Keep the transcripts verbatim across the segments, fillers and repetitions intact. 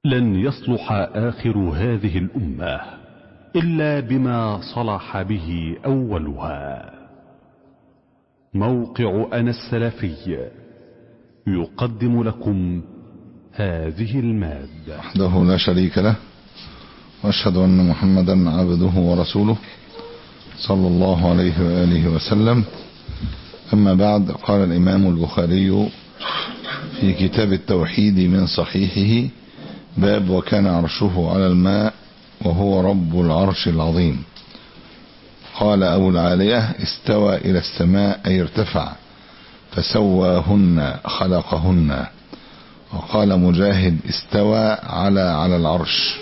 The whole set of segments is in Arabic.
لن يصلح آخر هذه الأمة إلا بما صلح به أولها. موقع أنا السلفي يقدم لكم هذه المادة. وحده لا شريك له، وأشهد أن محمدا عبده ورسوله صلى الله عليه وآله وسلم. أما بعد، قال الإمام البخاري في كتاب التوحيد من صحيحه: باب وكان عرشه على الماء وهو رب العرش العظيم. قال أبو العالية: استوى إلى السماء أي ارتفع، فسواهن خلقهن. وقال مجاهد: استوى على على العرش.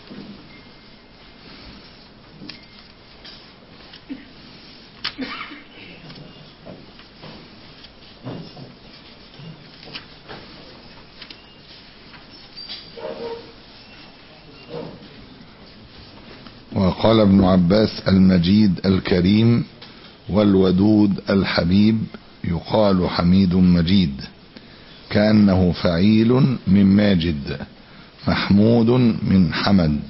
وقال ابن عباس: المجيد الكريم والودود الحبيب، يقال حميد مجيد، كأنه فعيل من ماجد، محمود من حمد.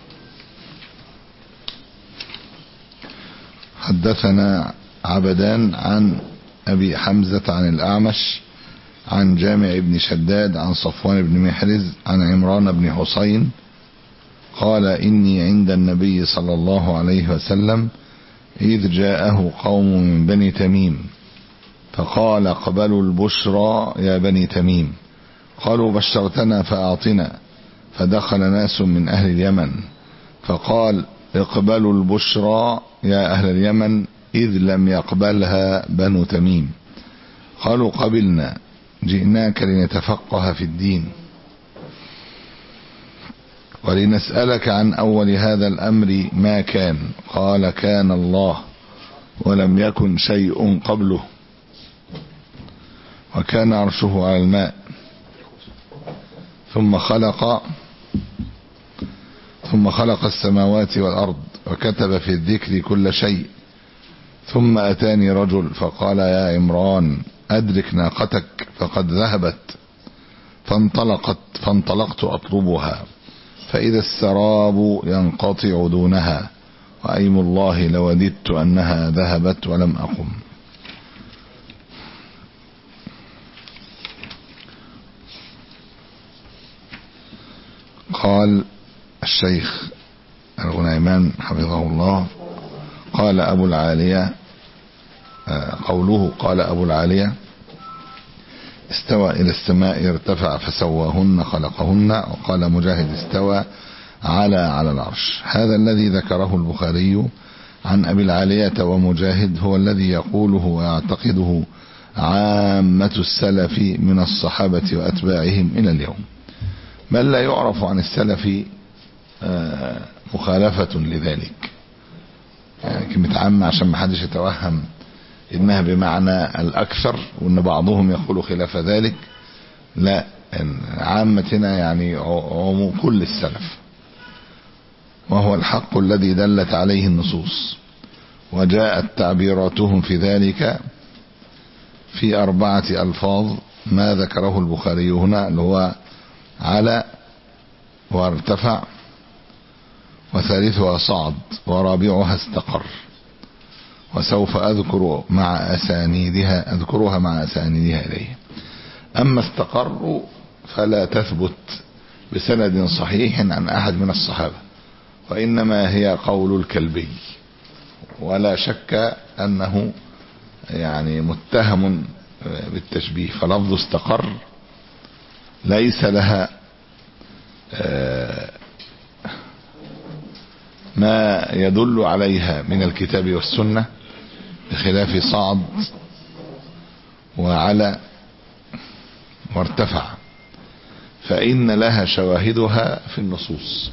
حدثنا عبدان عن أبي حمزة عن الأعمش عن جامع بن شداد عن صفوان بن محرز عن عمران بن حسين قال: إني عند النبي صلى الله عليه وسلم إذ جاءه قوم من بني تميم، فقال: اقبلوا البشرى يا بني تميم. قالوا: بشرتنا فأعطنا. فدخل ناس من أهل اليمن فقال: اقبلوا البشرى يا أهل اليمن، إذ لم يقبلها بنو تميم. قالوا: قبلنا، جئناك لنتفقه في الدين ولنسألك عن أول هذا الأمر ما كان. قال: كان الله ولم يكن شيء قبله، وكان عرشه على الماء، ثم خلق ثم خلق السماوات والأرض، وكتب في الذكر كل شيء. ثم أتاني رجل فقال: يا عمران، أدرك ناقتك فقد ذهبت. فانطلقت فانطلقت أطلبها، فإذا السراب ينقطع دونها، وأيم الله لوددت أنها ذهبت ولم أقم. قال الشيخ الغنيمان حفظه الله: قال أبو العالية، قوله قال أبو العالية: استوى إلى السماء ارتفع فسواهن خلقهن. وقال مجاهد: استوى على على العرش. هذا الذي ذكره البخاري عن أبي العالية ومجاهد هو الذي يقوله ويعتقده عامة السلف من الصحابة وأتباعهم إلى اليوم، بل لا يعرف عن السلف مخالفة لذلك. يعني كلمة عامة عشان ما حدش يتوهم إنها بمعنى الأكثر، وإن بعضهم يقول خلاف ذلك. لا، عامة هنا يعني عموم كل السلف، وهو الحق الذي دلت عليه النصوص. وجاءت تعبيراتهم في ذلك في أربعة ألفاظ ما ذكره البخاري هنا، اللي هو على وارتفع، وثالثها صعد، ورابعها استقر. وسوف أذكر مع أسانيدها أذكرها مع أسانيدها إليه. أما استقر فلا تثبت بسند صحيح عن أحد من الصحابة، وإنما هي قول الكلبي، ولا شك أنه يعني متهم بالتشبيه. فلفظ استقر ليس لها ما يدل عليها من الكتاب والسنة، بخلاف صعد وعلى وارتفع، فإن لها شواهدها في النصوص.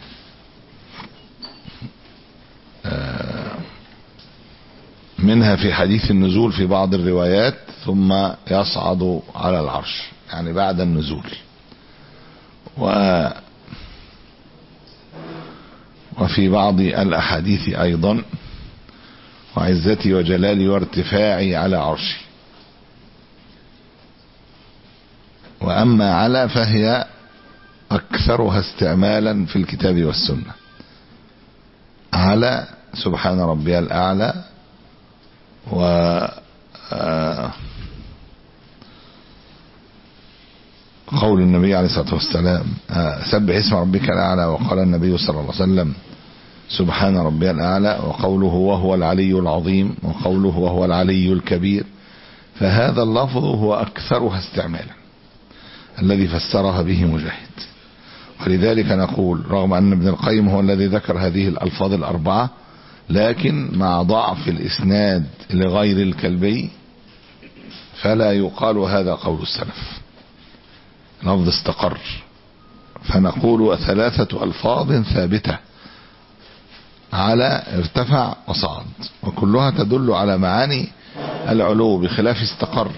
منها في حديث النزول في بعض الروايات: ثم يصعد على العرش، يعني بعد النزول. و وفي بعض الأحاديث أيضا: وعزتي وجلالي وارتفاعي على عرشي. وأما على فهي أكثرها استعمالا في الكتاب والسنة. على سبحان ربي الأعلى، و قول النبي عليه الصلاة والسلام سبح اسم ربك الأعلى، وقال النبي صلى الله عليه وسلم سبحان ربي الأعلى، وقوله وهو العلي العظيم، وقوله وهو العلي الكبير. فهذا اللفظ هو أكثرها استعمالا الذي فسرها به مجاهد. ولذلك نقول رغم أن ابن القيم هو الذي ذكر هذه الألفاظ الأربعة، لكن مع ضعف الإسناد لغير الكلبي فلا يقال هذا قول السلف، لفظ استقر. فنقول ثلاثة ألفاظ ثابتة: على، ارتفع، وصعد، وكلها تدل على معاني العلو بخلاف استقر،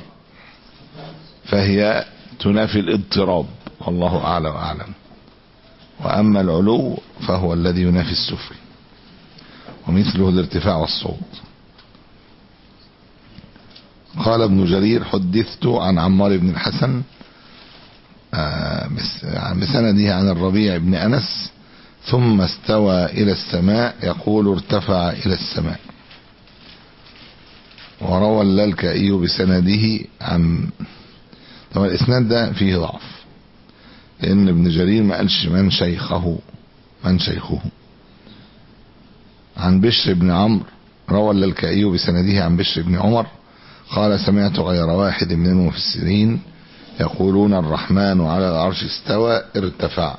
فهي تنافي الاضطراب، والله أعلى وأعلم. وأما العلو فهو الذي ينافي السفل، ومثله الارتفاع والصعود. قال ابن جرير: حدثت عن عمار بن الحسن بسنده عن الربيع بن أنس ثم استوى إلى السماء يقول ارتفع إلى السماء. وروى اللالكائي بسنده عن، طبعا الإسناد ده فيه ضعف لأن ابن جرير ما قالش من شيخه من شيخه عن بشر بن عمرو. روى اللالكائي بسنده عن بشر بن عمر قال: سمعت غير واحد من المفسرين يقولون الرحمن على العرش استوى ارتفع.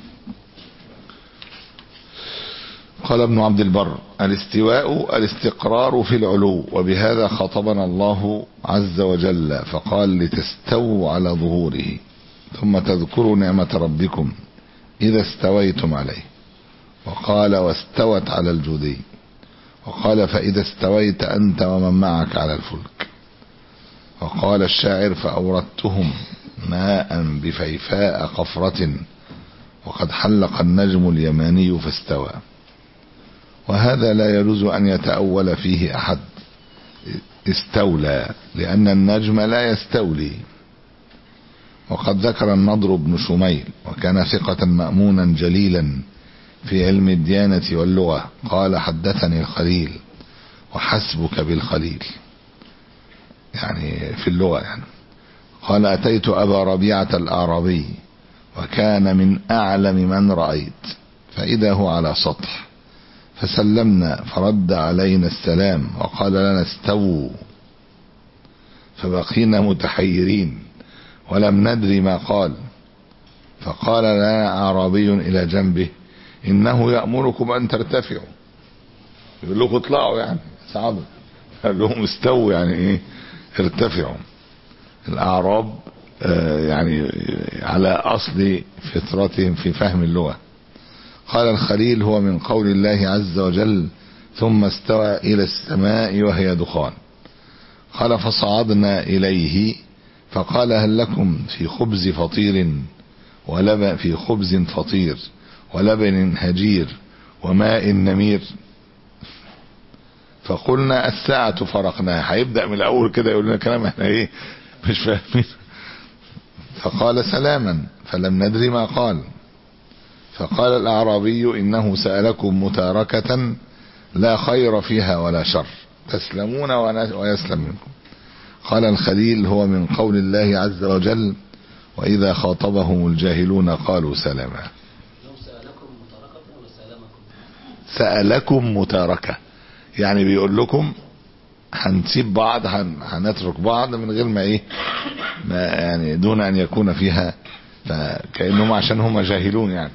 قال ابن عبد البر: الاستواء الاستقرار في العلو، وبهذا خطبنا الله عز وجل فقال: لتستووا على ظهوره ثم تذكروا نعمة ربكم إذا استويتم عليه. وقال: واستوت على الجودي. وقال: فإذا استويت أنت ومن معك على الفلك. وقال الشاعر: فأوردتهم ماء بفيفاء قفرة وقد حلق النجم اليماني فاستوى. وهذا لا يجوز أن يتأول فيه أحد استولى، لأن النجم لا يستولي. وقد ذكر النضر بن شميل، وكان ثقة مأمونا جليلا في علم الديانة واللغة، قال: حدثني الخليل، وحسبك بالخليل، يعني في اللغة يعني. قال: أتيت أبا ربيعة الأعرابي وكان من أعلم من رأيت، فإذا هو على سطح، فسلمنا فرد علينا السلام وقال لنا: استووا. فبقينا متحيرين ولم ندري ما قال. فقال لنا أعرابي إلى جنبه: إنه يأمركم أن ترتفعوا، يقول لكم اطلعوا يعني صعبوا. قال لهم استووا يعني ايه؟ ارتفعوا. الأعراب آه يعني على أصل فطرتهم في فهم اللغة. قال الخليل: هو من قول الله عز وجل: ثم استوى إلى السماء وهي دخان. قال: فصعدنا إليه فقال: هل لكم في خبز فطير ولبن في خبز فطير ولبن هجير وماء نمير؟ فقلنا: الساعة فرقناها. هيبدأ من الأول كده يقول لنا كلام احنا ايه مش فاهمين. فقال: سلاما، فلم ندري ما قال. فقال الأعرابي: إنه سألكم متاركة لا خير فيها ولا شر، تسلمون ويسلم منكم. قال الخليل: هو من قول الله عز وجل: وإذا خاطبهم الجاهلون قالوا سلاما. سألكم متاركة يعني بيقول لكم هنسيب بعض، هنترك بعض من غير ما ايه ما يعني دون ان يكون فيها، فكأنهم عشان هم جاهلون يعني.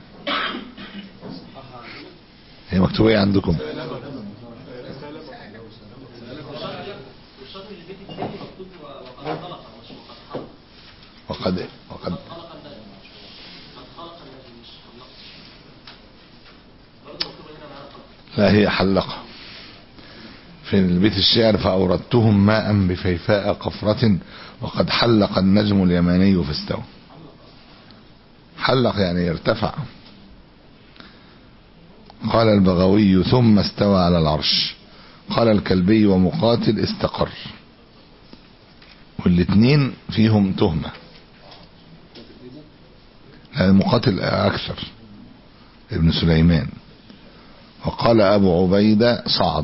هي مكتوبة ايه عندكم؟ وقد وقد لا، هي حلقة في البيت الشعر: فأوردتهم ماء بفيفاء قفرة وقد حلق النجم اليماني فاستوى. حلق يعني ارتفع. قال البغوي: ثم استوى على العرش. قال الكلبي ومقاتل: استقر. والاثنين فيهم تهمة. مقاتل أكثر ابن سليمان. وقال أبو عبيدة صعد.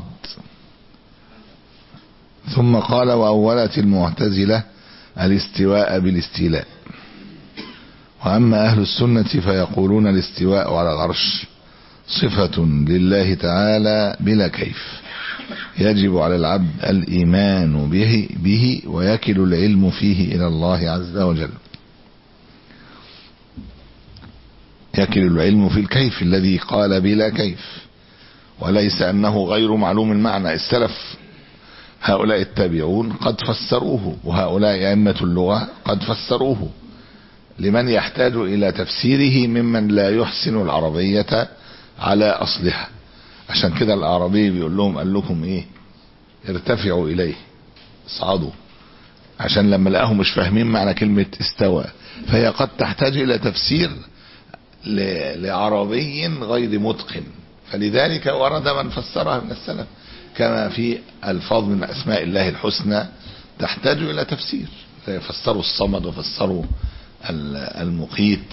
ثم قال وأولت المعتزلة الاستواء بالاستيلاء. وأما أهل السنة فيقولون الاستواء على العرش صفة لله تعالى بلا كيف، يجب على العبد الإيمان به, به ويكل العلم فيه إلى الله عز وجل. يكل العلم في الكيف الذي قال بلا كيف، وليس أنه غير معلوم المعنى. السلف هؤلاء التابعون قد فسروه، وهؤلاء أئمة اللغة قد فسروه لمن يحتاج إلى تفسيره ممن لا يحسن العربية على أصلها. عشان كده الأعرابي بيقول لهم قال لكم إيه؟ ارتفعوا إليه، اصعدوا، عشان لما لقاهم مش فاهمين معنى كلمة استوى، فهي قد تحتاج إلى تفسير لعربي غير متقن، فلذلك ورد من فسرها من السلف، كما في الفاظ من أسماء الله الحسنى تحتاج إلى تفسير، فسروا الصمد وفسروا المقيت،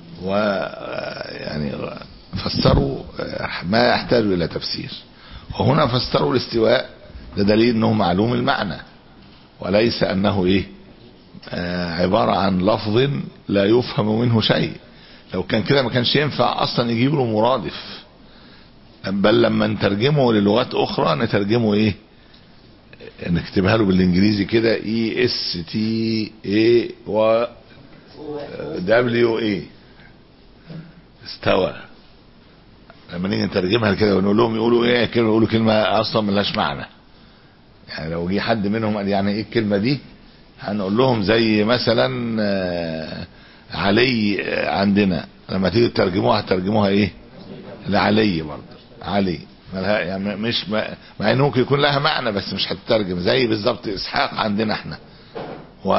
ويعني فسروا ما يحتاج إلى تفسير. وهنا فسروا الاستواء لدليل أنه معلوم المعنى، وليس أنه إيه آه عبارة عن لفظ لا يفهم منه شيء. لو كان كده ما كانش ينفع أصلا يجيب له مرادف، بل لما نترجمه للغات أخرى نترجمه إيه، نكتبها له بالإنجليزي كده اي اس تي اي و دبليو اي، استوى. لما نيجي نترجمها كده ونقول لهم يقولوا ايه كلمه، يقولوا كلمه اصلا ملهاش معنى. يعني لو جه حد منهم قال يعني ايه الكلمه دي، هنقول لهم زي مثلا علي عندنا، لما تيجي تترجموها هترجموها ايه لعلي برضه، علي ملها يعني مش مع انه ممكن يكون لها معنى بس مش هتترجم. زي بالظبط اسحاق عندنا احنا، و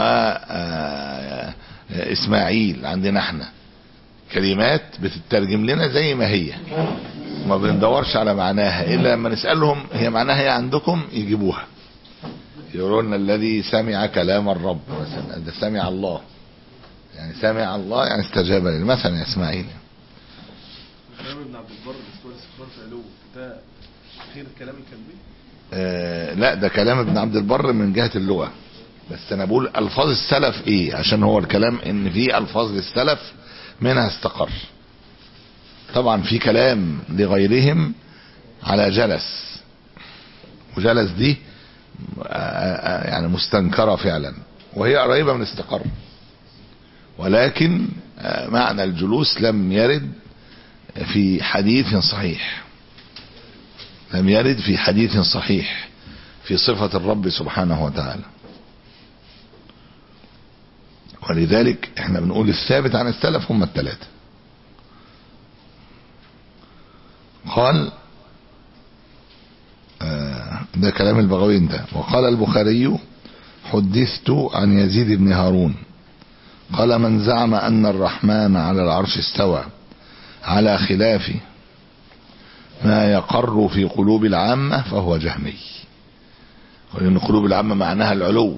اسماعيل عندنا احنا، كلمات بتترجم لنا زي ما هي، ما بندورش على معناها الا لما نسالهم هي معناها ايه عندكم، يجيبوها يقولون الذي سمع كلام الرب مثلا، ده سمع الله، يعني سمع الله يعني استجاب لي مثلا يا اسماعيل. كلام ابن عبد البر استوى الاستقرار في علو، ده غير الكلام الكلبي؟ آه لا، ده كلام ابن عبد البر من جهة اللغة، بس انا بقول الفاظ السلف ايه، عشان هو الكلام ان في الفاظ للسلف منها استقر. طبعا في كلام لغيرهم على جلس، وجلس دي يعني مستنكرة فعلا، وهي قريبة من استقر، ولكن معنى الجلوس لم يرد في حديث صحيح، لم يرد في حديث صحيح في صفة الرب سبحانه وتعالى. ولذلك احنا بنقول الثابت عن السلف هم الثلاثة. قال آه ده كلام البغوي انت. وقال البخاري حدثت عن يزيد بن هارون قال من زعم أن الرحمن على العرش استوى على خلاف ما يقر في قلوب العامة فهو جهمي. ولأن قلوب العامة معناها العلو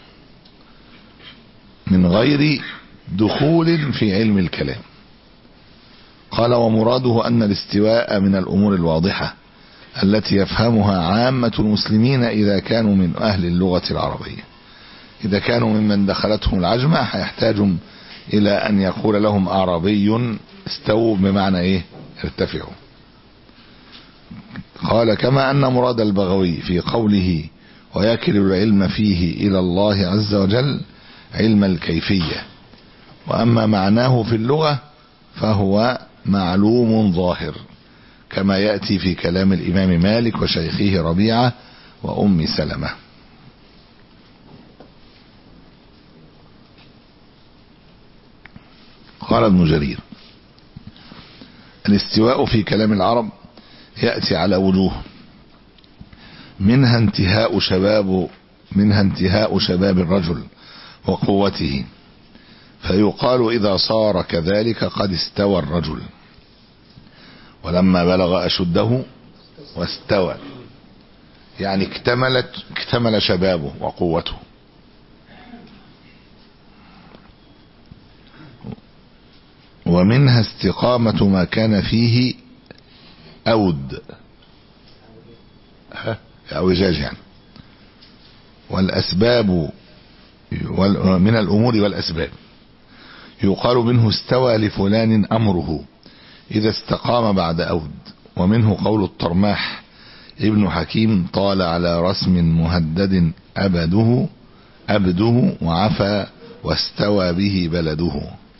من غير دخول في علم الكلام. قال ومراده أن الاستواء من الأمور الواضحة التي يفهمها عامة المسلمين إذا كانوا من أهل اللغة العربية. إذا كانوا ممن دخلتهم العجمة هيحتاجوا إلى أن يقول لهم أعرابي استووا بمعنى إيه ارتفعوا. قال كما أن مراد البغوي في قوله ويكل العلم فيه إلى الله عز وجل علم الكيفية، وأما معناه في اللغة فهو معلوم ظاهر كما يأتي في كلام الإمام مالك وشيخه ربيعة وأم سلمة. قال ابن جرير الاستواء في كلام العرب يأتي على وجوه، منها انتهاء شباب منها انتهاء شباب الرجل وقوته، فيقال إذا صار كذلك قد استوى الرجل، ولما بلغ أشده واستوى يعني اكتملت اكتمل شبابه وقوته. ومنها استقامة ما كان فيه أود أوجاج يعني، والأسباب من الأمور والأسباب. يقال منه استوى لفلان أمره إذا استقام بعد أود. ومنه قول الطرماح ابن حكيم طال على رسم مهدد أبده أبده وعفى واستوى به بلده.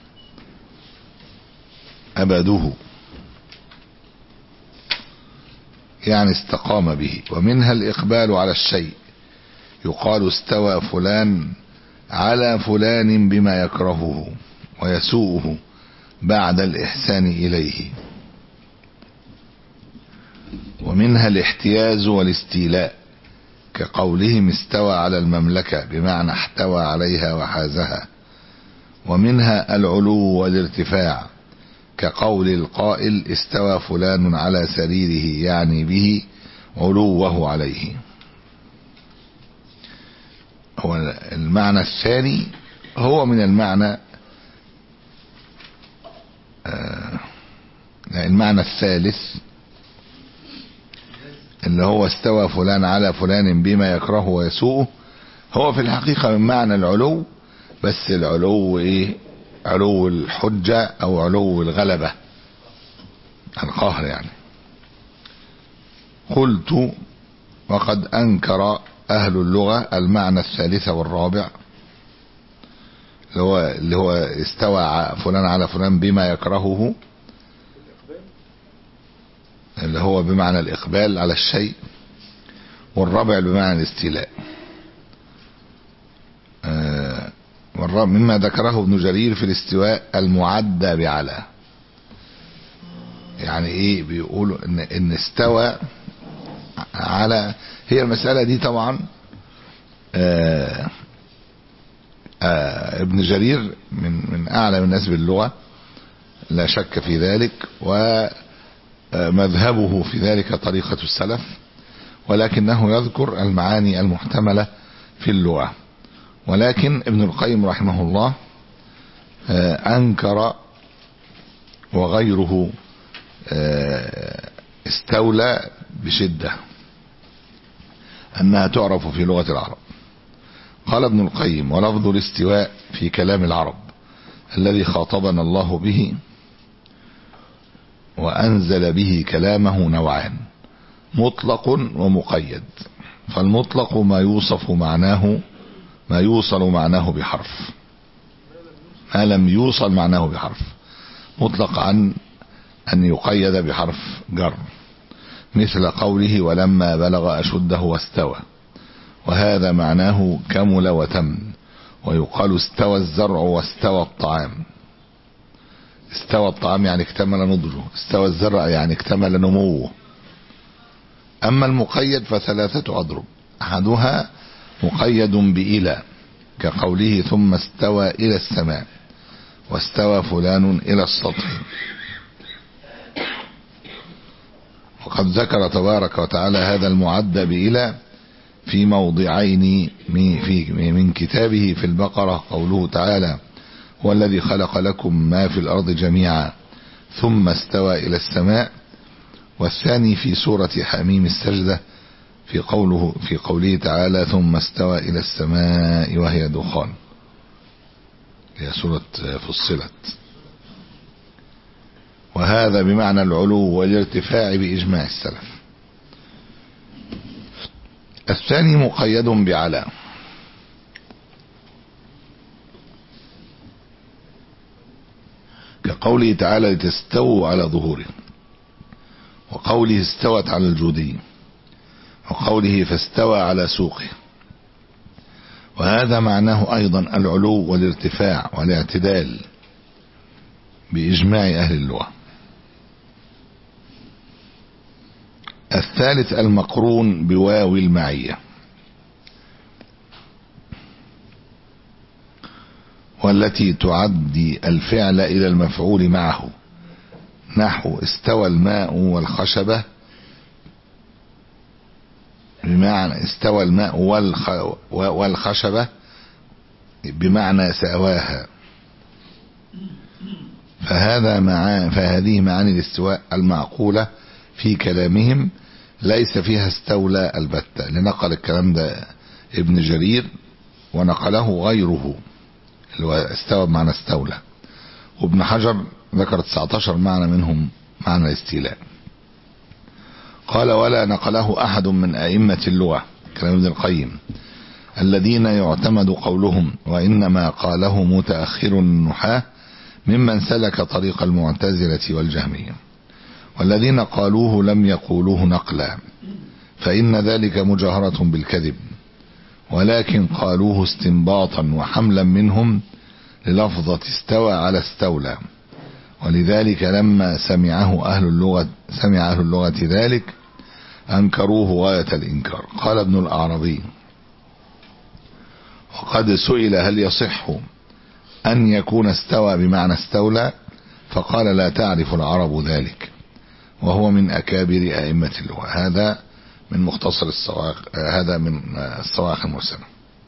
أبده يعني استقام به. ومنها الإقبال على الشيء، يقال استوى فلان على فلان بما يكرهه ويسوءه بعد الإحسان إليه. ومنها الاحتياز والاستيلاء، كقولهم استوى على المملكة بمعنى احتوى عليها وحازها. ومنها العلو والارتفاع، كقول القائل استوى فلان على سريره، يعني به علوه عليه. هو المعنى الثاني هو من المعنى آه المعنى الثالث اللي هو استوى فلان على فلان بما يكرهه ويسوءه، هو في الحقيقة من معنى العلو، بس العلو ايه؟ علو الحجة او علو الغلبة القهر يعني. قلت وقد انكر اهل اللغة المعنى الثالث والرابع اللي هو اللي هو استوى فلان على فلان بما يكرهه، اللي هو بمعنى الإقبال على الشيء، والرابع بمعنى الاستيلاء. آه مما ذكره ابن جرير في الاستواء المعدى بعلى، يعني ايه؟ بيقولوا ان, إن استوى على، هي المسألة دي طبعا آه آه ابن جرير من من اعلم الناس باللغة لا شك في ذلك، ومذهبه في ذلك طريقة السلف، ولكنه يذكر المعاني المحتملة في اللغة. ولكن ابن القيم رحمه الله آه انكر وغيره آه استولى بشدة انها تعرف في لغة العرب. قال ابن القيم: ولفظ الاستواء في كلام العرب الذي خاطبنا الله به وأنزل به كلامه نوعان: مطلق ومقيد. فالمطلق ما يوصف معناه ما يوصل معناه بحرف، ما لم يوصل معناه بحرف، مطلق عن أن يقيد بحرف جر، مثل قوله: ولما بلغ أشده واستوى، وهذا معناه كمل وتم. ويقال استوى الزرع واستوى الطعام. استوى الطعام يعني اكتمل نضجه، استوى الزرع يعني اكتمل نموه. أما المقيد فثلاثة أضرب: أحدها مقيد بإلى، كقوله: ثم استوى إلى السماء، واستوى فلان إلى السطح. وقد ذكر تبارك وتعالى هذا المعد بإلى في موضعين من كتابه في البقرة، قوله تعالى: هو الذي خلق لكم ما في الأرض جميعا ثم استوى إلى السماء. والثاني في سورة حميم السجدة في قوله في قوله تعالى: ثم استوى إلى السماء وهي دخان، هي سورة فصلت. وهذا بمعنى العلو والارتفاع بإجماع السلف. الثاني مقيد بعلى، كقوله تعالى: لتستووا على ظهوره، وقوله استوت على الجودي، وقوله فاستوى على سوقه. وهذا معناه أيضا العلو والارتفاع والاعتدال بإجماع أهل اللغة. الثالث المقرون بواو المعية، والتي تعدي الفعل إلى المفعول معه، نحو استوى الماء والخشبة، بمعنى استوى الماء والخشبة بمعنى ساواها. فهذا مع فهذه معاني الاستواء المعقولة في كلامهم ليس فيها استولى البتة. لنقل الكلام ده ابن جرير ونقله غيره اللي هو استوى بمعنى استولى، وابن حجر ذكر تسعة عشر معنى منهم معنى الاستيلاء. قال ولا نقله أحد من أئمة اللغة كلام ابن القيم الذين يعتمد قولهم، وإنما قاله متأخر النحاة ممن سلك طريق المعتزلة والجهمية، والذين قالوه لم يقولوه نقلا فإن ذلك مجاهرة بالكذب، ولكن قالوه استنباطا وحملا منهم للفظة استوى على استولى، ولذلك لما سمعه أهل اللغة سمع أهل اللغة ذلك أنكروه غاية الإنكار. قال ابن الأعرابي وقد سئل هل يصح أن يكون استوى بمعنى استولى، فقال لا تعرف العرب ذلك، وهو من أكابر أئمة اللغة. هذا من مختصر الصواغ هذا من الصواغ المرسلة.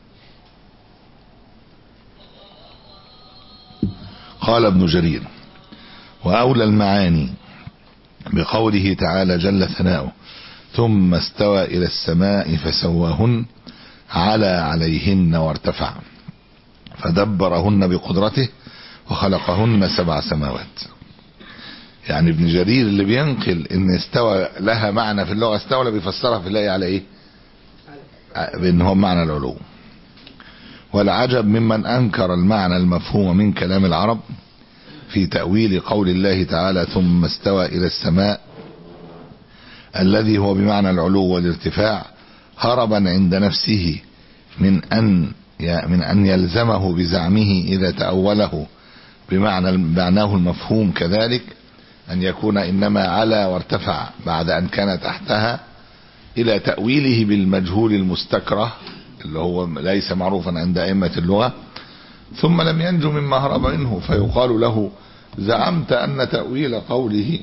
قال ابن جرير وأولى المعاني بقوله تعالى جل ثناؤه ثم استوى إلى السماء فسواهن على عليهن وارتفع فدبرهن بقدرته وخلقهن سبع سماوات. يعني ابن جرير اللي بينقل ان استوى لها معنى في اللغة استولى بيفسرها في الله على ايه؟ بان هو معنى العلو. والعجب ممن انكر المعنى المفهوم من كلام العرب في تأويل قول الله تعالى ثم استوى الى السماء الذي هو بمعنى العلو والارتفاع هربا عند نفسه من ان من ان يلزمه بزعمه اذا تأوله بمعنى معناه المفهوم كذلك أن يكون إنما علا وارتفع بعد أن كان تحتها، إلى تأويله بالمجهول المستكره اللي هو ليس معروفا عند أئمة اللغة، ثم لم ينجو مما هرب منه فيقال له زعمت أن تأويل قوله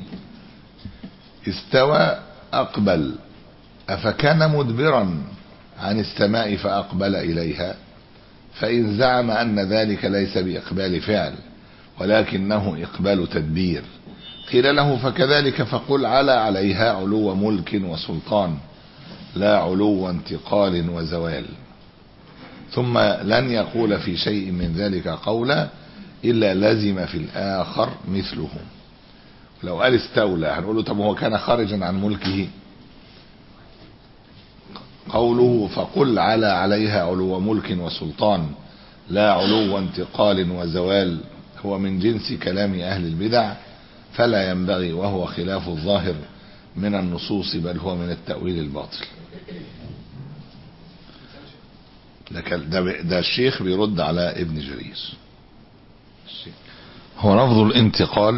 استوى أقبل أفكان مدبرا عن السماء فأقبل إليها، فإن زعم أن ذلك ليس بإقبال فعل ولكنه إقبال تدبير قيل له فكذلك فقل على عليها علو ملك وسلطان لا علو انتقال وزوال، ثم لن يقول في شيء من ذلك قولا إلا لزم في الآخر مثله. لو قال استولى هنقول له طب هو كان خارجا عن ملكه؟ قوله فقل على عليها علو ملك وسلطان لا علو انتقال وزوال هو من جنس كلام أهل البدع، فلا ينبغي وهو خلاف الظاهر من النصوص بل هو من التأويل الباطل. ده, ده الشيخ بيرد على ابن جرير. هو لفظ الانتقال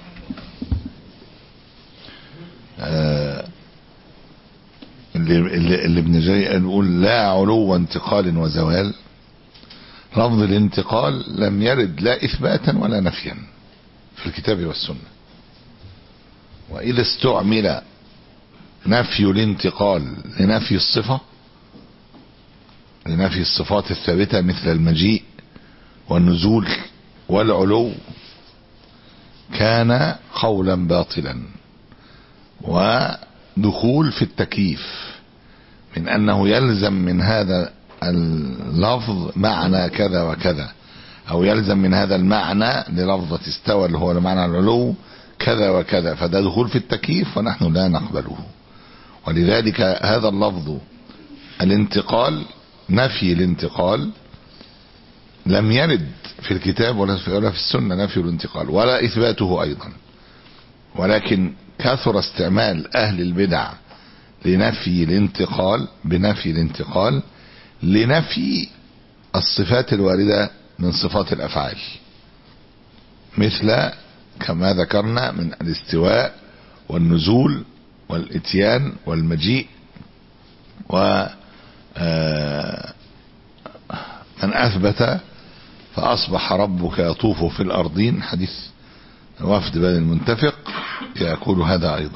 آه اللي, اللي, اللي ابن جرير يقول لا علو انتقال وزوال، لفظ الانتقال لم يرد لا إثباتا ولا نفيا في الكتاب والسنة، وإذا استعمل نفي الانتقال لنفي الصفة لنفي الصفات الثابتة مثل المجيء والنزول والعلو كان قولا باطلا ودخول في التكييف من أنه يلزم من هذا اللفظ معنى كذا وكذا، أو يلزم من هذا المعنى للفظة استوى اللي هو المعنى العلو كذا وكذا، فده دخول في التكييف ونحن لا نقبله. ولذلك هذا اللفظ الانتقال نفي الانتقال لم يرد في الكتاب ولا في السنة نفي الانتقال ولا إثباته أيضا، ولكن كثر استعمال أهل البدع لنفي الانتقال بنفي الانتقال لنفي الصفات الواردة من صفات الأفعال، مثل كما ذكرنا من الاستواء والنزول والاتيان والمجيء. و من أثبت فأصبح ربك يطوف في الأرضين حديث وفد بني المنتفق يقول هذا أيضا.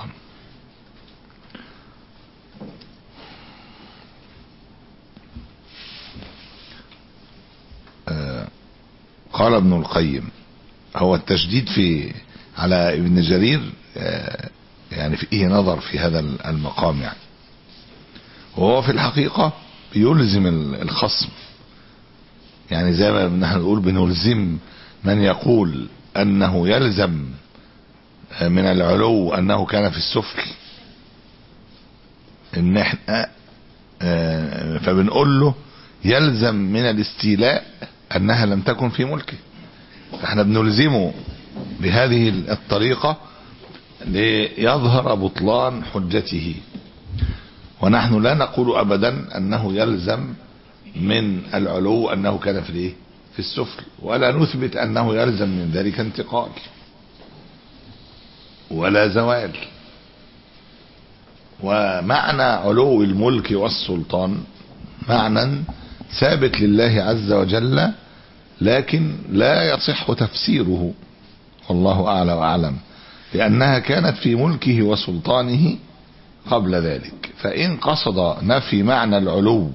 قال ابن القيم هو التشديد في على ابن جرير يعني فيه نظر في هذا المقام يعني، وهو في الحقيقة بيلزم الخصم، يعني زي ما نحن نقول بنلزم من يقول أنه يلزم من العلو أنه كان في السفل، إن احنا فبنقول له يلزم من الاستيلاء أنها لم تكن في ملكه، فاحنا بنلزمه بهذه الطريقة ليظهر بطلان حجته. ونحن لا نقول أبدا أنه يلزم من العلو أنه كان في الايه في السفل، ولا نثبت أنه يلزم من ذلك انتقال ولا زوال. ومعنى علو الملك والسلطان معنى ثابت لله عز وجل، لكن لا يصح تفسيره والله أعلى وأعلم، لأنها كانت في ملكه وسلطانه قبل ذلك. فإن قصد نفي معنى العلو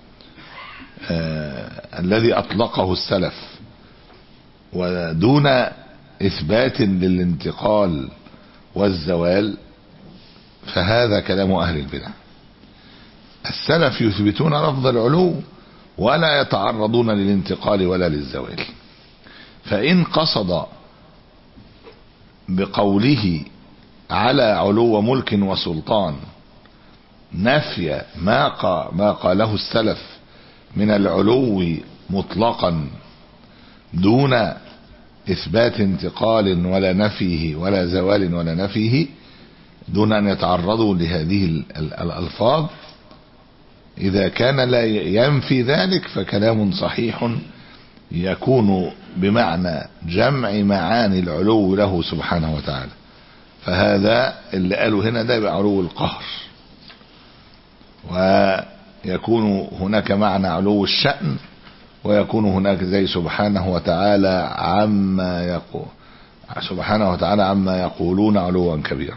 آه الذي أطلقه السلف ودون إثبات للانتقال والزوال، فهذا كلام أهل البدع. السلف يثبتون لفظ العلو ولا يتعرضون للانتقال ولا للزوال. فإن قصد بقوله على علو ملك وسلطان نفي ما ما قاله السلف من العلو مطلقا دون إثبات انتقال ولا نفيه ولا زوال ولا نفيه، دون أن يتعرضوا لهذه الألفاظ، إذا كان لا ينفي ذلك فكلام صحيح يكون بمعنى جمع معاني العلو له سبحانه وتعالى. فهذا اللي قالوا هنا ده يبقى علو القهر، ويكون هناك معنى علو الشأن، ويكون هناك زي سبحانه وتعالى عما يقول سبحانه وتعالى عما يقولون علوا كبيرا.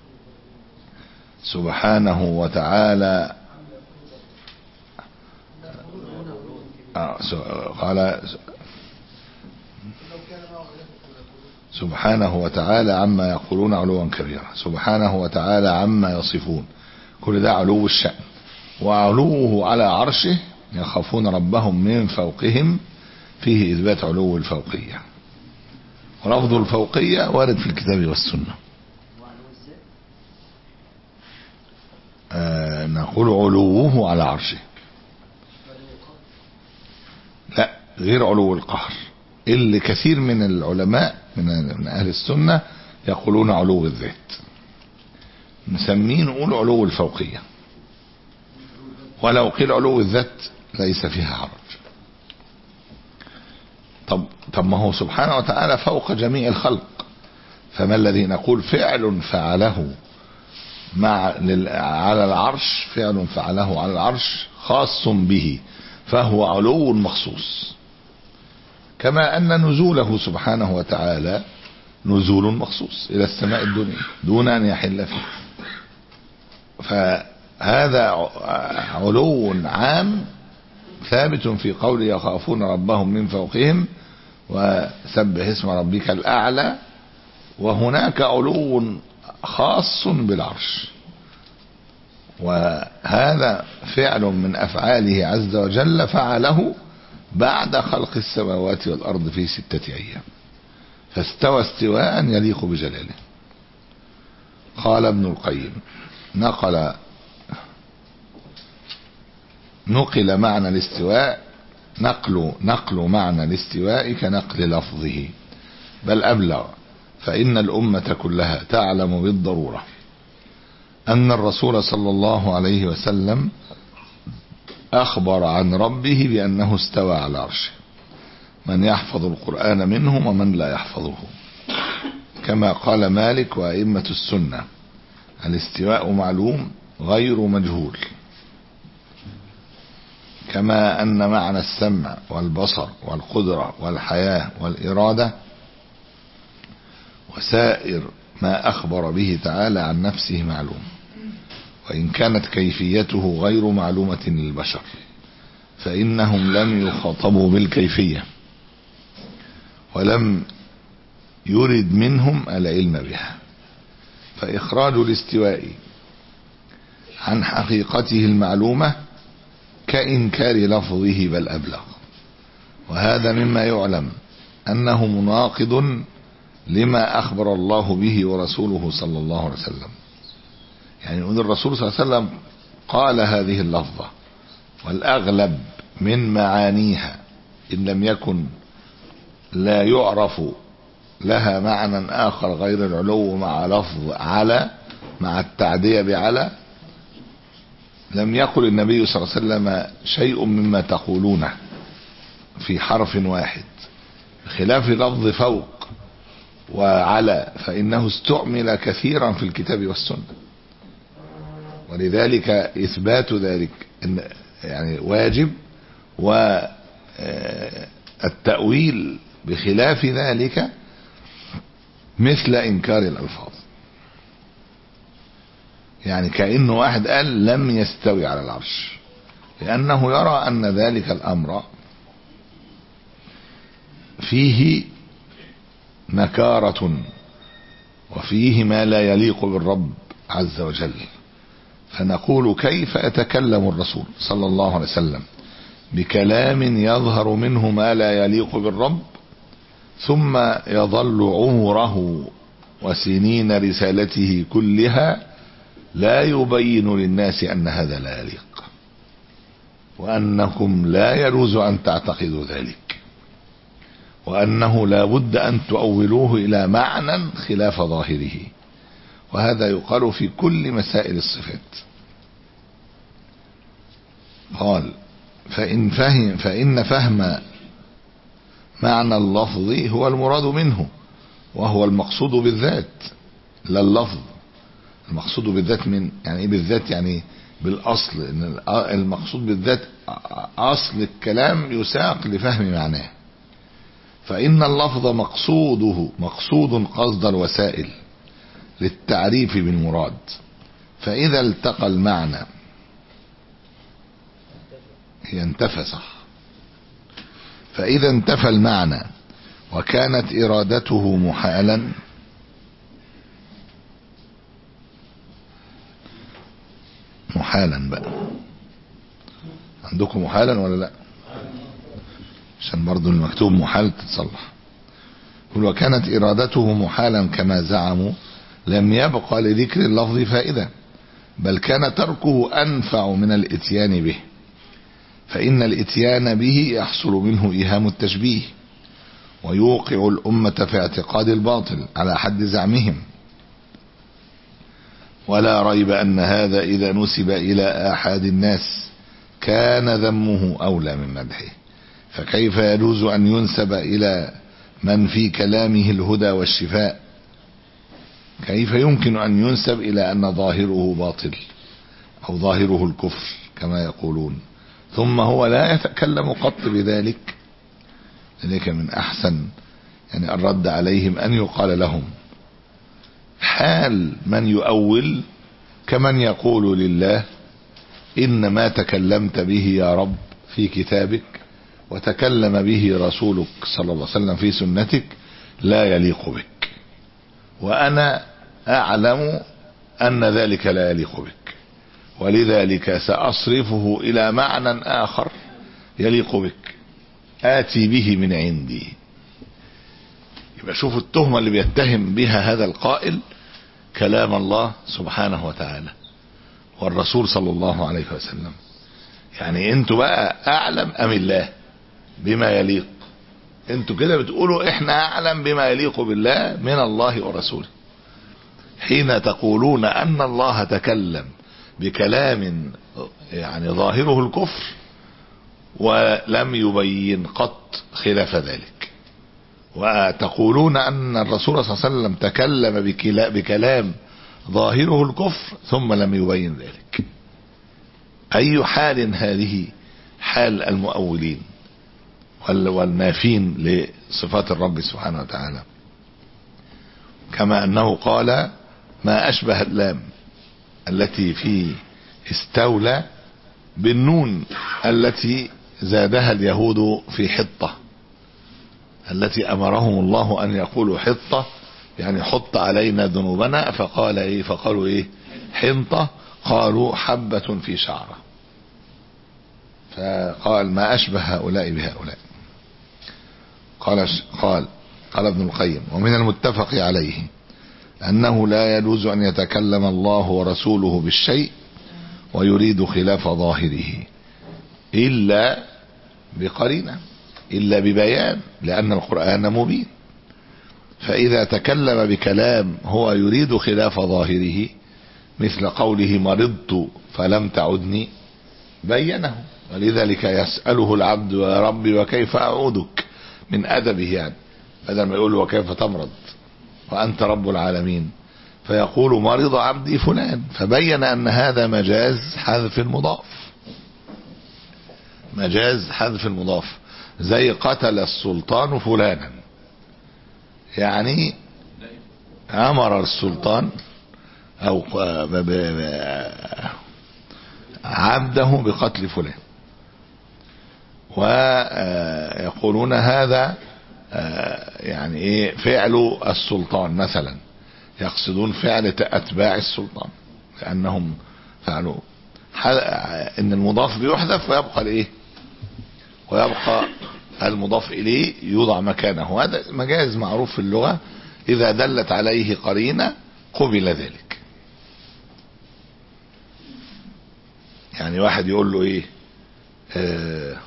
سبحانه وتعالى قال سبحانه وتعالى عما يقولون علوا كبيرا، سبحانه وتعالى عما يصفون، كل ده علو الشأن. وعلوه على عرشه يخافون ربهم من فوقهم، فيه إثبات علو الفوقية، ولفظ الفوقية وارد في الكتاب والسنة. آه نقول علوه على عرشه، لا غير علو القهر، اللي كثير من العلماء من أهل السنة يقولون علو الذات، نسميه نقول علو الفوقية، ولو قيل علو الذات ليس فيها حرج. طب, طب ما هو سبحانه وتعالى فوق جميع الخلق، فما الذي نقول فعل فعله مع على العرش، فعل فعله على العرش خاص به، فهو علو مخصوص، كما أن نزوله سبحانه وتعالى نزول مخصوص إلى السماء الدنيا دون أن يحل فيه. فهذا علو عام ثابت في قول يخافون ربهم من فوقهم وسبح اسم ربك الأعلى، وهناك علو خاص بالعرش، وهذا فعل من أفعاله عز وجل فعله بعد خلق السماوات والأرض في ستة أيام، فاستوى استواء يليق بجلاله. قال ابن القيم نقل نقل معنى الاستواء نقل نقل معنى الاستواء كنقل لفظه، بل أبلغ، فإن الأمة كلها تعلم بالضرورة أن الرسول صلى الله عليه وسلم أخبر عن ربه بأنه استوى على عرشه، من يحفظ القرآن منهم ومن لا يحفظه، كما قال مالك وأئمة السنة الاستواء معلوم غير مجهول، كما أن معنى السمع والبصر والقدرة والحياة والإرادة وسائر ما أخبر به تعالى عن نفسه معلوم، وإن كانت كيفيته غير معلومة للبشر فإنهم لم يخاطبوا بالكيفية ولم يرد منهم العلم بها. فإخراج الاستواء عن حقيقته المعلومة كإنكار لفظه بل أبلغ، وهذا مما يعلم أنه مناقض لما أخبر الله به ورسوله صلى الله عليه وسلم. يعني يقول الرسول صلى الله عليه وسلم قال هذه اللفظة، والأغلب من معانيها إن لم يكن لا يعرف لها معنى آخر غير العلو مع لفظ على، مع التعدية بعلى، لم يقل النبي صلى الله عليه وسلم شيء مما تقولونه في حرف واحد، خلاف لفظ فوق وعلى فإنه استعمل كثيرا في الكتاب والسنة. ولذلك إثبات ذلك يعني واجب، والتأويل بخلاف ذلك مثل إنكار الألفاظ. يعني كأنه واحد قال لم يستوي على العرش، لأنه يرى أن ذلك الأمر فيه نكارة وفيه ما لا يليق بالرب عز وجل. فنقول كيف يتكلم الرسول صلى الله عليه وسلم بكلام يظهر منه ما لا يليق بالرب، ثم يظل عمره وسنين رسالته كلها لا يبين للناس أن هذا لا يليق، وأنكم لا يجوز أن تعتقدوا ذلك، وأنه لا بد أن تؤولوه إلى معنى خلاف ظاهره. وهذا يقال في كل مسائل الصفات. قال فإن فهم فإن فهم معنى اللفظ هو المراد منه، وهو المقصود بالذات لا اللفظ. المقصود بالذات من يعني ايه بالذات؟ يعني بالاصل، ان المقصود بالذات اصل الكلام يساق لفهم معناه. فإن اللفظ مقصوده مقصود قصد الوسائل للتعريف بالمراد، فإذا التقى المعنى هي انتفى صح فإذا انتفى المعنى وكانت إرادته محالا محالا بقى عندكم محالا ولا لا؟ عشان برضو المكتوب محال تتصلح. وكانت إرادته محالا كما زعموا لم يبقى لذكر اللفظ فائدة، بل كان تركه أنفع من الاتيان به، فإن الاتيان به يحصل منه إيهام التشبيه ويوقع الأمة في اعتقاد الباطل على حد زعمهم. ولا ريب أن هذا إذا نسب إلى آحاد الناس كان ذمه أولى من مدحه، فكيف يجوز أن ينسب إلى من في كلامه الهدى والشفاء؟ كيف يمكن أن ينسب إلى أن ظاهره باطل أو ظاهره الكفر كما يقولون، ثم هو لا يتكلم قط بذلك؟ ذلك من أحسن يعني الرد عليهم أن يقال لهم حال من يؤول كمن يقول لله إن ما تكلمت به يا رب في كتابك وتكلم به رسولك صلى الله عليه وسلم في سنتك لا يليق بك، وأنا أعلم أن ذلك لا يليق بك، ولذلك سأصرفه إلى معنى آخر يليق بك آتي به من عندي. يبقى شوفوا التهمة اللي بيتهم بها هذا القائل كلام الله سبحانه وتعالى والرسول صلى الله عليه وسلم. يعني انتوا بقى أعلم أم الله بما يليق؟ انتوا كده بتقولوا احنا أعلم بما يليق بالله من الله ورسوله، حين تقولون أن الله تكلم بكلام يعني ظاهره الكفر ولم يبين قط خلاف ذلك، وتقولون أن الرسول صلى الله عليه وسلم تكلم بكلام ظاهره الكفر ثم لم يبين ذلك. أي حال هذه؟ حال المؤولين والنافين لصفات الرب سبحانه وتعالى. كما أنه قال ما أشبه اللام التي في استولى بالنون التي زادها اليهود في حطة، التي أمرهم الله أن يقولوا حطة يعني حط علينا ذنوبنا، فقال إيه فقالوا إيه حنطة، قالوا حبة في شعرة، فقال ما أشبه هؤلاء بهؤلاء. قال قال قال ابن القيم ومن المتفق عليه أنه لا يجوز أن يتكلم الله ورسوله بالشيء ويريد خلاف ظاهره إلا بقرينة، إلا ببيان، لأن القرآن مبين. فإذا تكلم بكلام هو يريد خلاف ظاهره مثل قوله مرضت فلم تعدني بينه، ولذلك يسأله العبد يا ربي وكيف أعودك من أدبه، يعني بدل ما يقول وكيف تمرض وأنت رب العالمين فيقول مرض عبدي فلان، فبين أن هذا مجاز حذف المضاف، مجاز حذف المضاف، زي قتل السلطان فلانا، يعني أمر السلطان أو عبده بقتل فلان، ويقولون هذا يعني ايه فعل السلطان مثلا، يقصدون فعل أتباع السلطان لأنهم فعلوا ان المضاف بيحذف ويبقى الايه ويبقى المضاف اليه يوضع مكانه. هذا مجاز معروف في اللغة، اذا دلت عليه قرينة قبل ذلك. يعني واحد يقول له ايه اه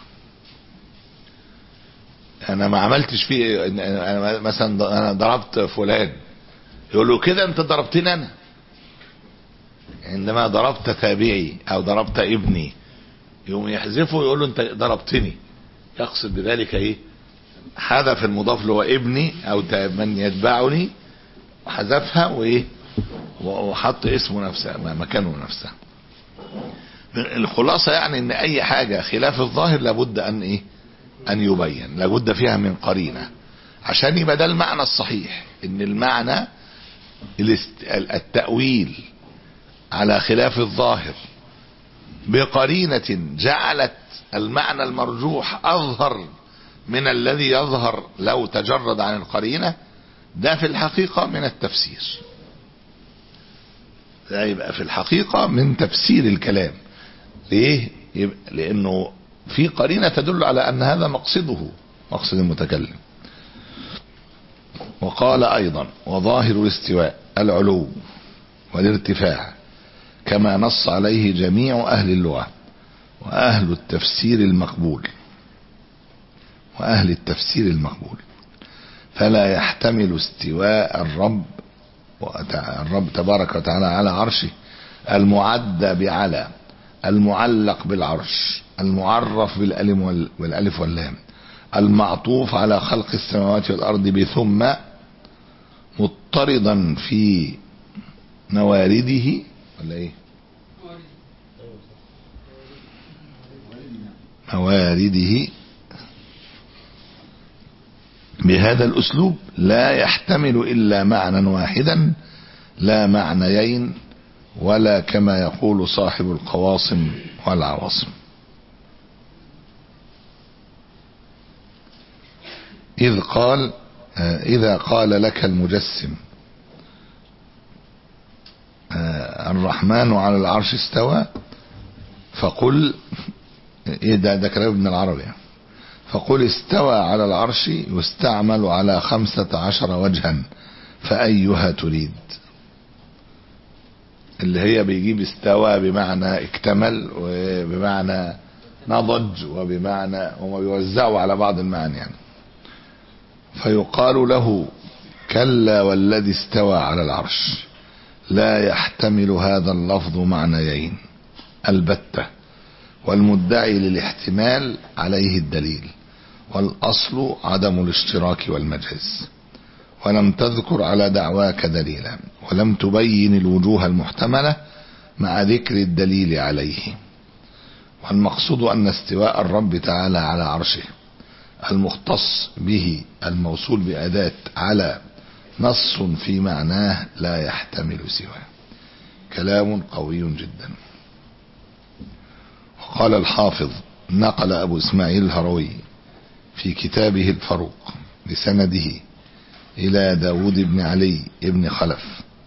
انا ما عملتش فيه، انا مثلا انا ضربت فلان، يقول له كده انت ضربتني انا. عندما ضربت تابعي او ضربت ابني يوم يحذفه يقول له انت ضربتني، يقصد بذلك ايه حذف المضاف اللي هو ابني او من يتبعني وحذفها وايه وحط اسمه نفسه مكانه نفسه. الخلاصة يعني ان اي حاجة خلاف الظاهر لابد ان ايه ان يبين، لابد فيها من قرينة عشان يبقى ده المعنى الصحيح، ان المعنى التأويل على خلاف الظاهر بقرينة جعلت المعنى المرجوح اظهر من الذي يظهر لو تجرد عن القرينة، ده في الحقيقة من التفسير، ده يبقى في الحقيقة من تفسير الكلام. ليه؟ لانه في قرينة تدل على ان هذا مقصده مقصد المتكلم. وقال ايضا وظاهر الاستواء العلو والارتفاع كما نص عليه جميع اهل اللغة واهل التفسير المقبول واهل التفسير المقبول فلا يحتمل استواء الرب الرب تبارك وتعالى على عرشه المعد بعلى المعلق بالعرش المعرف بالالف واللام المعطوف على خلق السماوات والارض بثم مضطردا في موارده ولا ايه موارده بهذا الاسلوب لا يحتمل الا معنى واحدا لا معنيين، ولا كما يقول صاحب القواصم والعواصم. إذ قال إذا قال لك المجسم الرحمن على العرش استوى فقل إيه ده ده كلام ابن العربي، فقل استوى على العرش يستعمل على خمسة عشر وجها فأيها تريد، اللي هي بيجيب استوى بمعنى اكتمل وبمعنى نضج وبمعنى هم بيوزعوا على بعض المعاني يعني. فيقال له كلا والذي استوى على العرش لا يحتمل هذا اللفظ معنيين البتة، والمدعي للاحتمال عليه الدليل، والأصل عدم الاشتراك والمجاز، ولم تذكر على دعواك دليلا ولم تبين الوجوه المحتملة مع ذكر الدليل عليه. والمقصود أن استواء الرب تعالى على عرشه المختص به الموصول بأداة على نص في معناه لا يحتمل سواه. كلام قوي جدا. وقال الحافظ نقل أبو إسماعيل الهروي في كتابه الفروق بسنده إلى داود بن علي بن خلف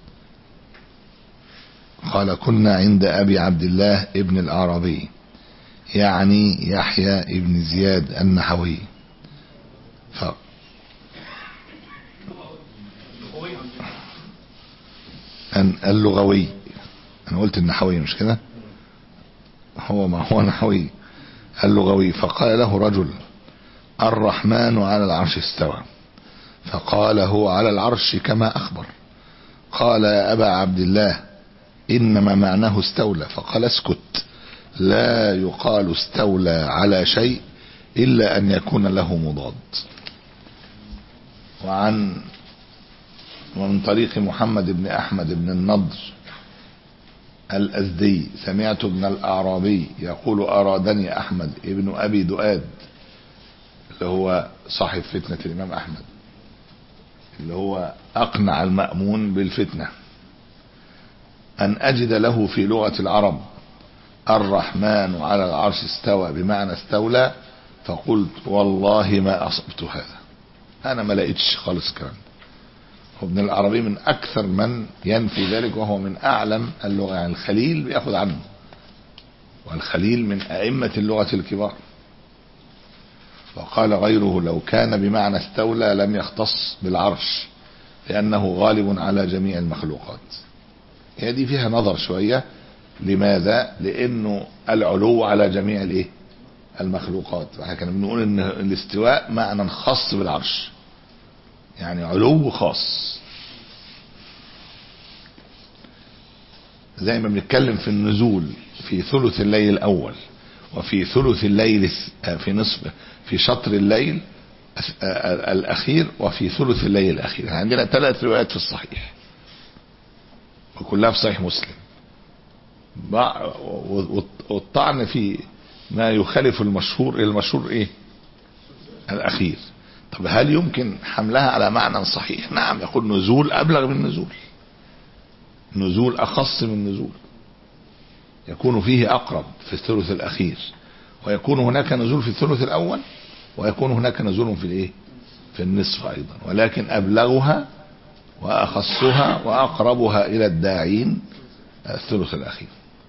قال كنا عند أبي عبد الله ابن الأعرابي يعني يحيى ابن زياد النحوي ف... أن اللغوي، أنا قلت النحوي مش كده، هو ما هو نحوي اللغوي. فقال له رجل الرحمن على العرش استوى، فقال هو على العرش كما أخبر. قال يا أبا عبد الله إنما معناه استولى. فقال اسكت، لا يقال استولى على شيء إلا أن يكون له مضاد. وعن ومن طريق محمد بن أحمد بن النضر الأزدي سمعت ابن الأعرابي يقول أرادني أحمد ابن أبي دؤاد اللي هو صاحب فتنة الإمام أحمد، اللي هو أقنع المأمون بالفتنة، أن أجد له في لغة العرب الرحمن على العرش استوى بمعنى استولى، فقلت والله ما أصبت هذا، أنا ما لقيتش خالص كلام. ابن العربي من أكثر من ينفي ذلك، وهو من أعلم اللغة، يعني الخليل بيأخذ عنه، والخليل من أئمة اللغة الكبار. وقال غيره لو كان بمعنى استولى لم يختص بالعرش لأنه غالب على جميع المخلوقات. هي دي فيها نظر شوية. لماذا؟ لأنه العلو على جميع الايه المخلوقات. احنا كنا بنقول ان الاستواء معنى خاص بالعرش، يعني علو خاص، زي ما بنتكلم في النزول في ثلث الليل الأول وفي ثلث الليل في نصف في شطر الليل الأخير وفي ثلث الليل الأخير. عندنا ثلاث روايات في الصحيح وكلها في صحيح مسلم، والطعن في ما يخالف المشهور. المشهور ايه؟ الأخير. طب هل يمكن حملها على معنى صحيح؟ نعم، يقول نزول أبلغ من نزول، نزول أخص من نزول، يكون فيه أقرب في الثلث الأخير، ويكون هناك نزول في الثلث الأول، ويكون هناك نزول في الايه في النصف أيضا، ولكن أبلغها وأخصها وأقربها إلى الداعين الثلث الأخير.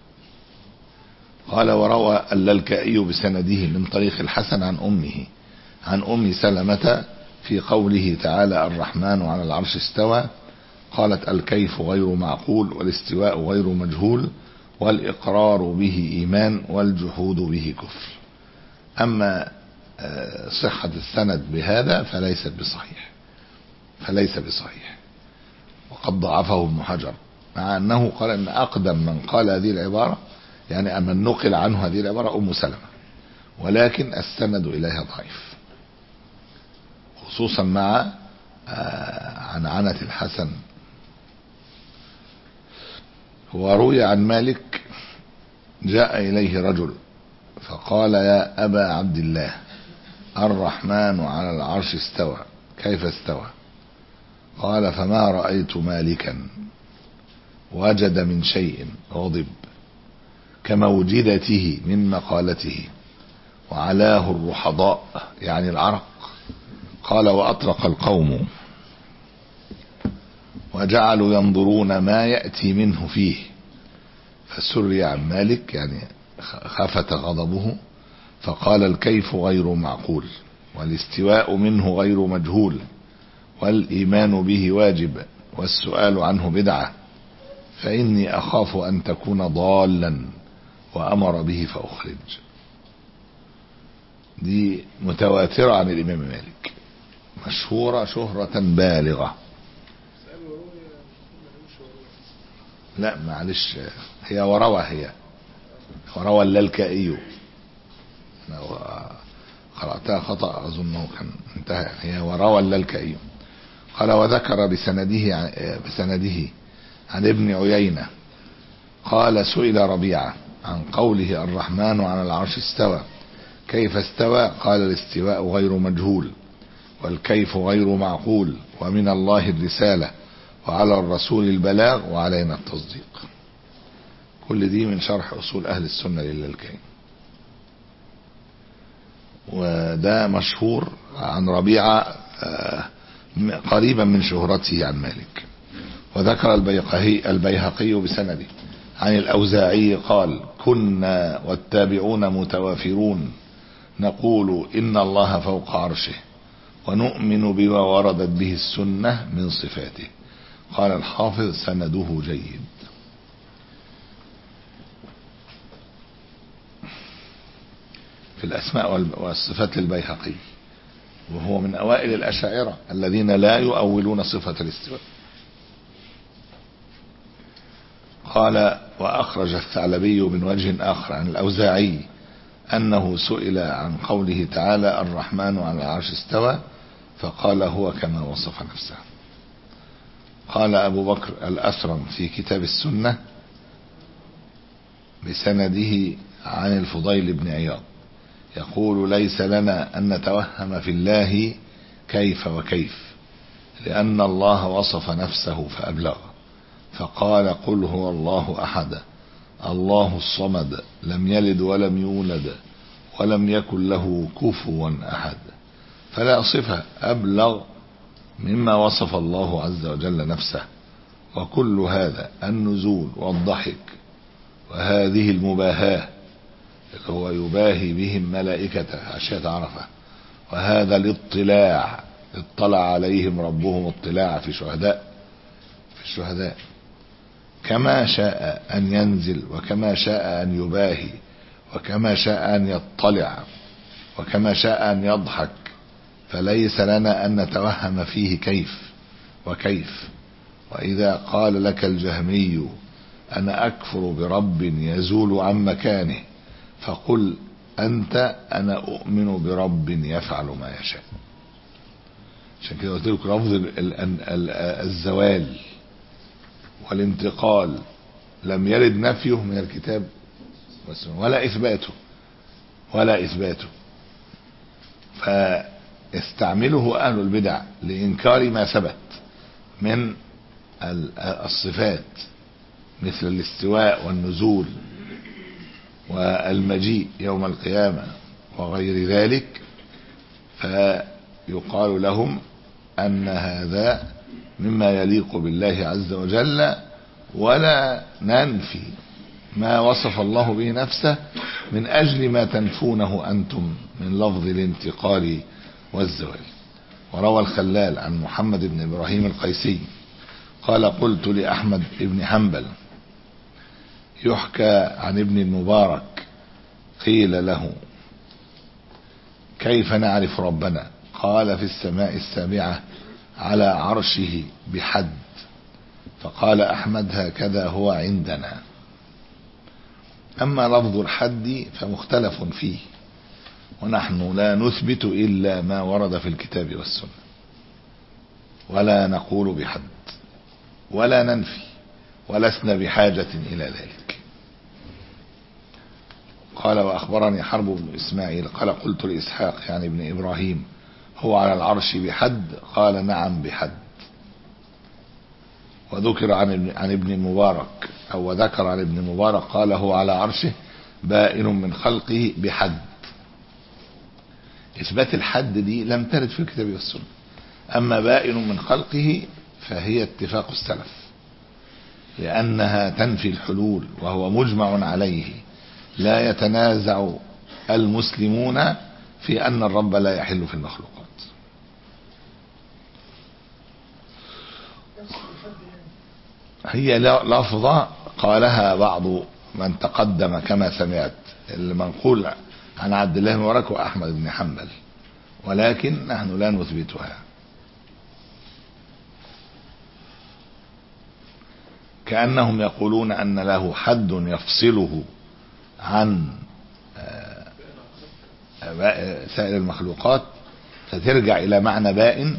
قال وروى اللالكائي بسنده من طريق الحسن عن أمه عن أم سلمة في قوله تعالى الرحمن على العرش استوى، قالت الكيف غير معقول والاستواء غير مجهول والإقرار به إيمان والجحود به كفر. أما صحة السند بهذا فليست بصحيح فليس بصحيح وقد ضعفه ابن حجر، مع أنه قال أن أقدم من قال هذه العبارة، يعني من نقل عنه هذه العبارة أم سلمة، ولكن السند إليها ضعيف، خصوصا مع عنعنة الحسن. وروي عن مالك جاء إليه رجل فقال يا أبا عبد الله الرحمن على العرش استوى، كيف استوى؟ قال فما رأيت مالكا وجد من شيء غضب كموجدته من مقالته وعلاه الرحضاء، يعني العرق. قال وأطرق القوم وجعلوا ينظرون ما يأتي منه فيه، فسري عن مالك، يعني خفت غضبه، فقال الكيف غير معقول والاستواء منه غير مجهول والإيمان به واجب والسؤال عنه بدعة، فإني أخاف أن تكون ضالا وأمر به فأخرج. دي متواترة عن الإمام مالك، مشهورة شهرة بالغة. لا معلش، هي وروى هي وروى اللالكائي، قرأتها خطأ أظنه كان انتهى، هي وروى اللالكائي. قال وذكر بسنده بسنده عن ابن عيينة قال سئل ربيعة عن قوله الرحمن على العرش استوى كيف استوى؟ قال الاستواء غير مجهول والكيف غير معقول ومن الله الرسالة وعلى الرسول البلاغ وعلينا التصديق. كل دي من شرح أصول أهل السنة للالكائي. وده مشهور عن ربيعة قريبا من شهرته عن مالك. وذكر البيهقي البيهقي بسنده عن الأوزاعي قال: كنا والتابعون متوافرون نقول إن الله فوق عرشه ونؤمن بما وردت به السنة من صفاته. قال الحافظ: سنده جيد. في الأسماء والصفات للبيهقي، وهو من أوائل الأشاعرة الذين لا يؤولون صفة الاستواء. قال: وأخرج الثعلبي من وجه آخر عن الأوزاعي أنه سئل عن قوله تعالى: الرحمن على العرش استوى، فقال: هو كما وصف نفسه. قال أبو بكر الأثرم في كتاب السنة بسنده عن الفضيل بن عياض يقول: ليس لنا أن نتوهم في الله كيف وكيف، لأن الله وصف نفسه فأبلغ، فقال: قل هو الله أحد الله الصمد لم يلد ولم يولد ولم يكن له كفوا أحد. فلا صفة أبلغ مما وصف الله عز وجل نفسه. وكل هذا النزول والضحك وهذه المباهاة اللي هو يباهي بهم ملائكته عشية عرفة، وهذا الاطلاع اطلع عليهم ربهم اطلاع في شهداء في الشهداء كما شاء أن ينزل وكما شاء أن يباهي وكما شاء أن يطلع وكما شاء أن يضحك، فليس لنا أن نتوهم فيه كيف وكيف. وإذا قال لك الجهمي: أنا أكفر برب يزول عن مكانه، فقل أنت: أنا أؤمن برب يفعل ما يشاء. عشان كده قلت لك لفظ الزوال والانتقال لم يرد نفيه من الكتاب ولا إثباته ولا إثباته فاستعمله أهل البدع لإنكار ما ثبت من الصفات مثل الاستواء والنزول والمجيء يوم القيامة وغير ذلك، فيقال لهم أن هذا مما يليق بالله عز وجل، ولا ننفي ما وصف الله به نفسه من أجل ما تنفونه أنتم من لفظ الانتقال والزوال. وروى الخلال عن محمد بن إبراهيم القيسي قال: قلت لأحمد بن حنبل يحكى عن ابن المبارك قيل له: كيف نعرف ربنا؟ قال: في السماء السابعة على عرشه بحد. فقال أحمد: هكذا هو عندنا. أما لفظ الحد فمختلف فيه، ونحن لا نثبت إلا ما ورد في الكتاب والسنة، ولا نقول بحد ولا ننفي، ولسنا بحاجة إلى ذلك. قال: وأخبرني حرب بن إسماعيل قال: قلت لإسحاق يعني ابن إبراهيم: هو على العرش بحد؟ قال: نعم بحد. وذكر عن عن ابن المبارك أو وذكر عن ابن المبارك قال: هو على عرشه بائن من خلقه بحد. إثبات الحد دي لم ترد في الكتاب والسنة، أما بائن من خلقه فهي اتفاق السلف، لأنها تنفي الحلول وهو مجمع عليه، لا يتنازع المسلمون في أن الرب لا يحل في المخلوقات. هي لفظة قالها بعض من تقدم كما سمعت، المنقول عن عبد الله بن مبارك وأحمد بن حنبل، ولكن نحن لا نثبتها. كأنهم يقولون أن له حد يفصله عن سائر المخلوقات فترجع إلى معنى بائن،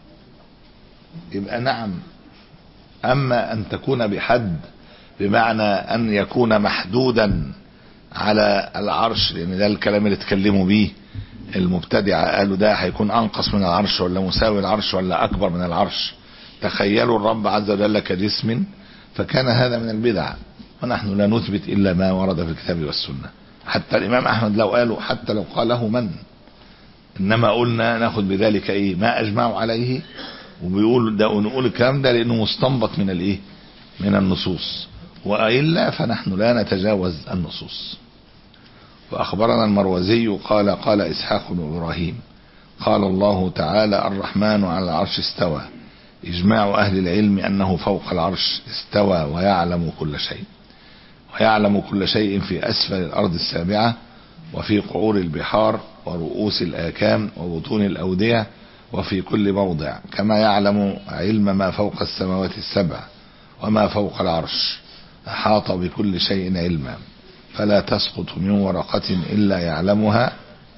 يبقى نعم. أما أن تكون بحد بمعنى أن يكون محدودا على العرش، لأن ده الكلام اللي اتكلموا به المبتدعة، قالوا ده هيكون أنقص من العرش ولا مساوي العرش ولا أكبر من العرش، تخيلوا الرب عز وجل كجسم، فكان هذا من البدع. ونحن لا نثبت إلا ما ورد في الكتاب والسنة. حتى الإمام أحمد لو قالوا، حتى لو قاله من إنما قلنا ناخد بذلك إيه ما أجمعوا عليه، وبيقول ده ونقول الكلام ده لأنه مستنبط من الإيه من النصوص، وإلا فنحن لا نتجاوز النصوص. وأخبرنا المروزي قال قال إسحاق بن إبراهيم قال الله تعالى الرحمن على العرش استوى، إجماع أهل العلم أنه فوق العرش استوى ويعلم كل شيء، ويعلم كل شيء في أسفل الأرض السابعة وفي قعور البحار ورؤوس الآكام وبطون الأودية وفي كل موضع، كما يعلم علم ما فوق السماوات السبع وما فوق العرش، أحاط بكل شيء علما، فلا تسقط من ورقة إلا يعلمها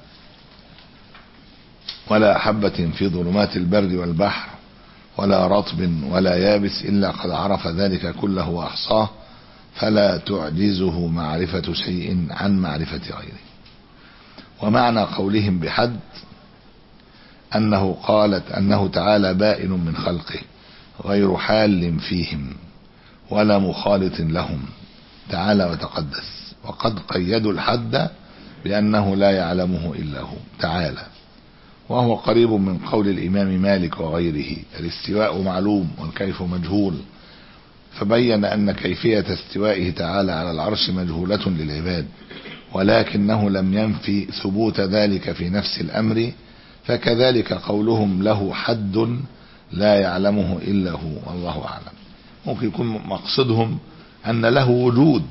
ولا حبة في ظلمات البر والبحر ولا رطب ولا يابس إلا قد عرف ذلك كله وأحصاه، فلا تعجزه معرفة شيء عن معرفة غيره. ومعنى قولهم بحد أنه قالت أنه تعالى بائن من خلقه غير حال فيهم ولا مخالط لهم تعالى وتقدس، وقد قيدوا الحد بأنه لا يعلمه إلا هو تعالى، وهو قريب من قول الإمام مالك وغيره الاستواء معلوم والكيف مجهول، فبين أن كيفية استوائه تعالى على العرش مجهولة للعباد، ولكنه لم ينفي ثبوت ذلك في نفس الأمر، فكذلك قولهم له حد لا يعلمه إلا هو والله أعلم. ممكن يكون مقصدهم أن له وجود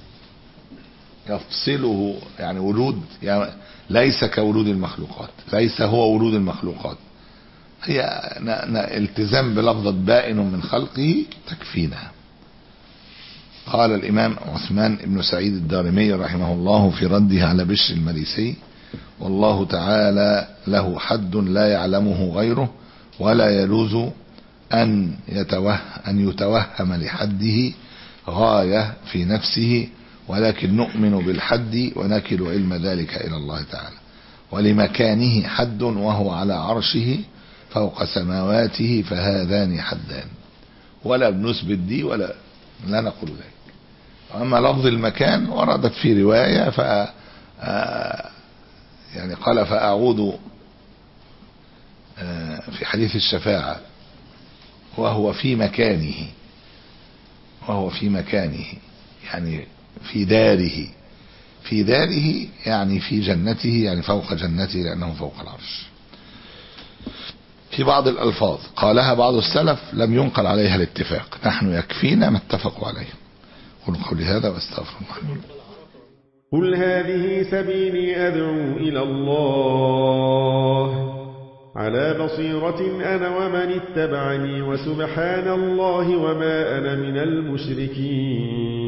يفصله، يعني وجود يعني ليس كوجود المخلوقات، ليس هو وجود المخلوقات، هي التزام بلفظة بائن من خلقه تكفينا. قال الإمام عثمان بن سعيد الدارمي رحمه الله في رده على بشر المريسي والله تعالى له حد لا يعلمه غيره ولا يجوز أن يتوهم, أن يتوهم لحده غاية في نفسه، ولكن نؤمن بالحد ونكل علم ذلك إلى الله تعالى، ولمكانه حد وهو على عرشه فوق سماواته، فهذان حدان، ولا بنثبت دي ولا لا نقول ذلك. أما لفظ المكان وردت في رواية ف يعني قال فأعود في حديث الشفاعة وهو في مكانه، وهو في مكانه يعني في داره، في داره يعني في جنته، يعني فوق جنته لأنه فوق العرش. في بعض الألفاظ قالها بعض السلف لم ينقل عليها الاتفاق، نحن يكفينا ما اتفقوا عليه. قل قولي هذا واستغفر الله. قل هذه سبيلي أدعو إلى الله على بصيرة أنا ومن اتبعني، وسبحان الله وما أنا من المشركين.